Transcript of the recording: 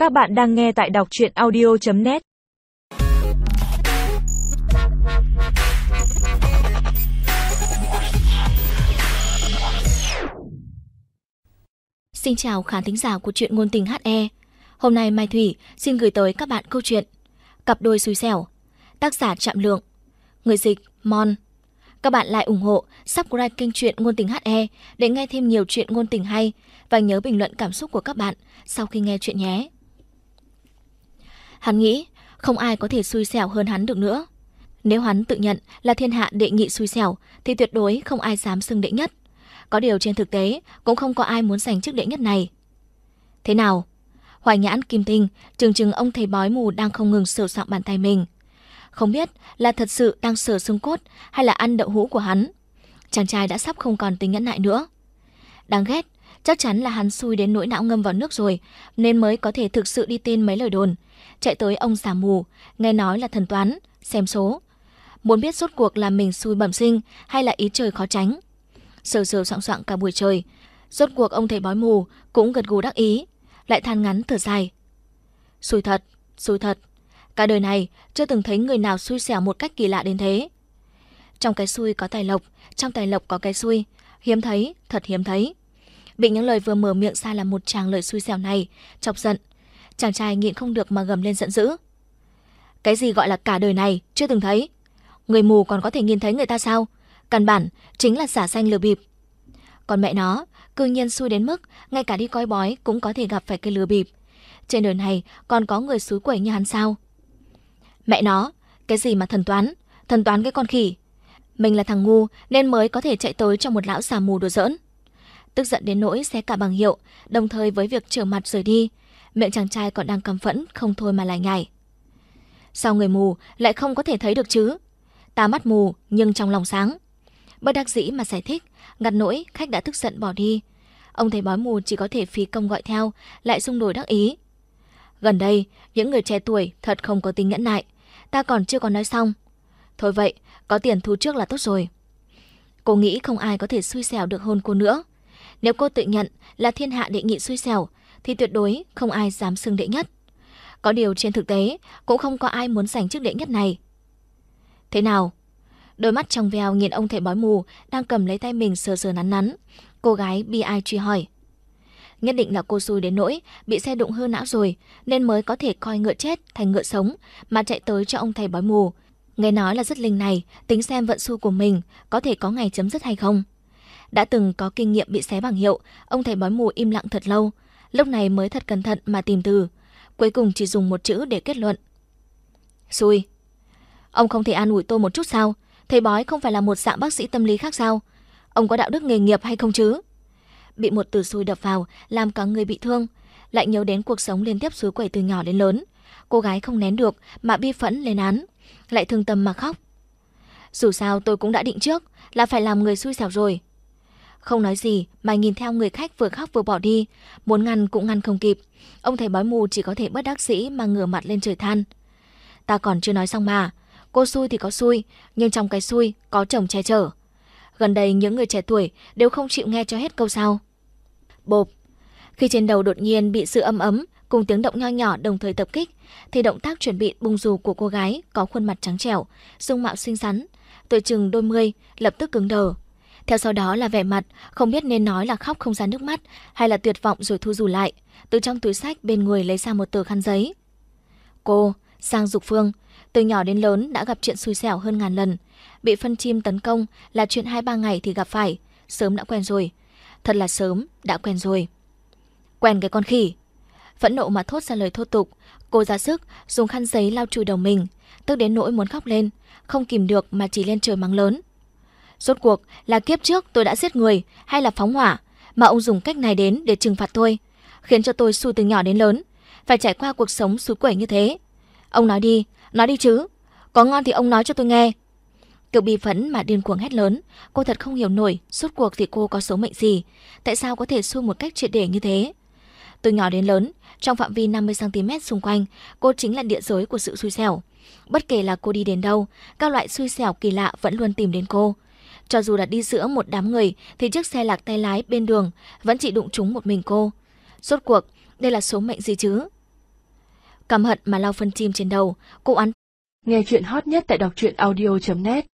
Các bạn đang nghe tại đọc truyện audio.net. Xin chào khán thính giả của truyện ngôn tình HE. Hôm nay Mai Thủy xin gửi tới các bạn câu chuyện Cặp đôi xui xẻo. Tác giả Trạm Lượng. Người dịch Mon. Các bạn lại ủng hộ, subscribe kênh truyện ngôn tình HE để nghe thêm nhiều truyện ngôn tình hay và nhớ bình luận cảm xúc của các bạn sau khi nghe chuyện nhé. Hắn nghĩ không ai có thể xui xẻo hơn hắn được nữa. Nếu hắn tự nhận là thiên hạ đệ nhị xui xẻo thì tuyệt đối không ai dám xưng đệ nhất. Có điều trên thực tế cũng không có ai muốn giành chức đệ nhất này. Thế nào? Hoài nhãn kim tinh chừng ông thầy bói mù đang không ngừng sờ soạng bàn tay mình. Không biết là thật sự đang sờ xương cốt hay là ăn đậu hũ của hắn. Chàng trai đã sắp không còn tính nhẫn nại nữa. Đáng ghét, chắc chắn là hắn xui đến nỗi não ngâm vào nước rồi, nên mới có thể thực sự đi tin mấy lời đồn. Chạy tới ông già mù, nghe nói là thần toán, xem số. Muốn biết rốt cuộc là mình xui bẩm sinh hay là ý trời khó tránh. Sờ soạng cả buổi trời, rốt cuộc ông thầy bói mù cũng gật gù đắc ý, lại than ngắn thở dài. Xui thật, cả đời này chưa từng thấy người nào xui xẻo một cách kỳ lạ đến thế. Trong cái xui có tài lộc, trong tài lộc có cái xui, hiếm thấy, thật hiếm thấy. Bị những lời vừa mở miệng ra là một tràng lời xui xẻo này chọc giận, chàng trai nhịn không được mà gầm lên giận dữ. Cái gì gọi là cả đời này chưa từng thấy? Người mù còn có thể nhìn thấy người ta sao? Căn bản chính là giả danh lừa bịp. Còn mẹ nó, cư nhiên xui đến mức ngay cả đi coi bói cũng có thể gặp phải cái lừa bịp. Trên đời này còn có người xúi quẩy như hắn sao? Mẹ nó, cái gì mà thần toán cái con khỉ. Mình là thằng ngu nên mới có thể chạy tới cho một lão già mù đùa giỡn. Tức giận đến nỗi xé cả bằng hiệu, đồng thời với việc trở mặt rời đi, miệng chàng trai còn đang căm phẫn không thôi mà lại nhảy. Sao người mù lại không có thể thấy được chứ? Ta mắt mù nhưng trong lòng sáng. Bất đắc dĩ mà giải thích, ngặt nỗi khách đã tức giận bỏ đi. Ông thầy bói mù chỉ có thể phí công gọi theo, lại xung đột đắc ý. Gần đây, những người trẻ tuổi thật không có tính nhẫn nại. Ta còn chưa có nói xong. Thôi vậy, có tiền thu trước là tốt rồi. Cô nghĩ không ai có thể xui xẻo được hơn cô nữa. Nếu cô tự nhận là thiên hạ đệ nhị xui xẻo, thì tuyệt đối không ai dám xưng đệ nhất. Có điều trên thực tế, cũng không có ai muốn giành chức đệ nhất này. Thế nào? Đôi mắt trong veo nhìn ông thầy bói mù đang cầm lấy tay mình sờ nắn. Cô gái bi ai truy hỏi. Nhất định là cô xui đến nỗi bị xe đụng hư não rồi, nên mới có thể coi ngựa chết thành ngựa sống mà chạy tới cho ông thầy bói mù. Nghe nói là rất linh này, tính xem vận xui của mình có thể có ngày chấm dứt hay không. Đã từng có kinh nghiệm bị xé bằng hiệu, ông thầy bói mù im lặng thật lâu, lúc này mới thật cẩn thận mà tìm từ. Cuối cùng chỉ dùng một chữ để kết luận. Xui. Ông không thể an ủi tôi một chút sao? Thầy bói không phải là một dạng bác sĩ tâm lý khác sao? Ông có đạo đức nghề nghiệp hay không chứ? Bị một từ xui đập vào làm cả người bị thương, lại nhớ đến cuộc sống liên tiếp xúi quẩy từ nhỏ đến lớn. Cô gái không nén được mà bi phẫn lên án, lại thương tâm mà khóc. Dù sao tôi cũng đã định trước là phải làm người xui xẻo rồi. Không nói gì mà nhìn theo người khách vừa khóc vừa bỏ đi, muốn ngăn cũng ngăn không kịp. Ông thầy bói mù chỉ có thể bất đắc dĩ mà ngửa mặt lên trời than. Ta còn chưa nói xong mà. Cô xui thì có xui, nhưng trong cái xui có chồng che chở. Gần đây những người trẻ tuổi đều không chịu nghe cho hết câu sau. Bộp. Khi trên đầu đột nhiên bị sự ấm ấm cùng tiếng động nho nhỏ đồng thời tập kích, thì động tác chuẩn bị bung dù của cô gái có khuôn mặt trắng trẻo, dung mạo xinh xắn, tuổi chừng đôi mươi lập tức cứng đờ. Theo sau đó là vẻ mặt không biết nên nói là khóc không ra nước mắt hay là tuyệt vọng rồi thu dù lại, từ trong túi xách bên người lấy ra một tờ khăn giấy. Cô, Giang Dục Phương, từ nhỏ đến lớn đã gặp chuyện xui xẻo hơn ngàn lần. Bị phân chim tấn công là chuyện 2-3 ngày thì gặp phải, sớm đã quen rồi. Thật là sớm đã quen rồi. Quen cái con khỉ. Phẫn nộ mà thốt ra lời thô tục, cô ra sức dùng khăn giấy lau chùi đầu mình, tức đến nỗi muốn khóc lên, không kìm được mà chỉ lên trời mắng lớn. Rốt cuộc là kiếp trước tôi đã giết người hay là phóng hỏa mà ông dùng cách này đến để trừng phạt tôi, khiến cho tôi xui từ nhỏ đến lớn, phải trải qua cuộc sống xúi quẩy như thế. Ông nói đi chứ. Có ngon thì ông nói cho tôi nghe. Kiểu bi phẫn mà điên cuồng hét lớn. Cô thật không hiểu nổi rốt cuộc thì cô có số mệnh gì, tại sao có thể xui một cách triệt để như thế. Từ nhỏ đến lớn, trong phạm vi 50cm xung quanh, cô chính là địa giới của sự xui xẻo. Bất kể là cô đi đến đâu, các loại xui xẻo kỳ lạ vẫn luôn tìm đến cô. Cho dù là đi giữa một đám người thì chiếc xe lạc tay lái bên đường vẫn chỉ đụng trúng một mình cô. Rốt cuộc đây là số mệnh gì chứ? căm hận mà lau phân chim trên đầu, cô oán. Nghe chuyện hot nhất tại đọc truyện audio.net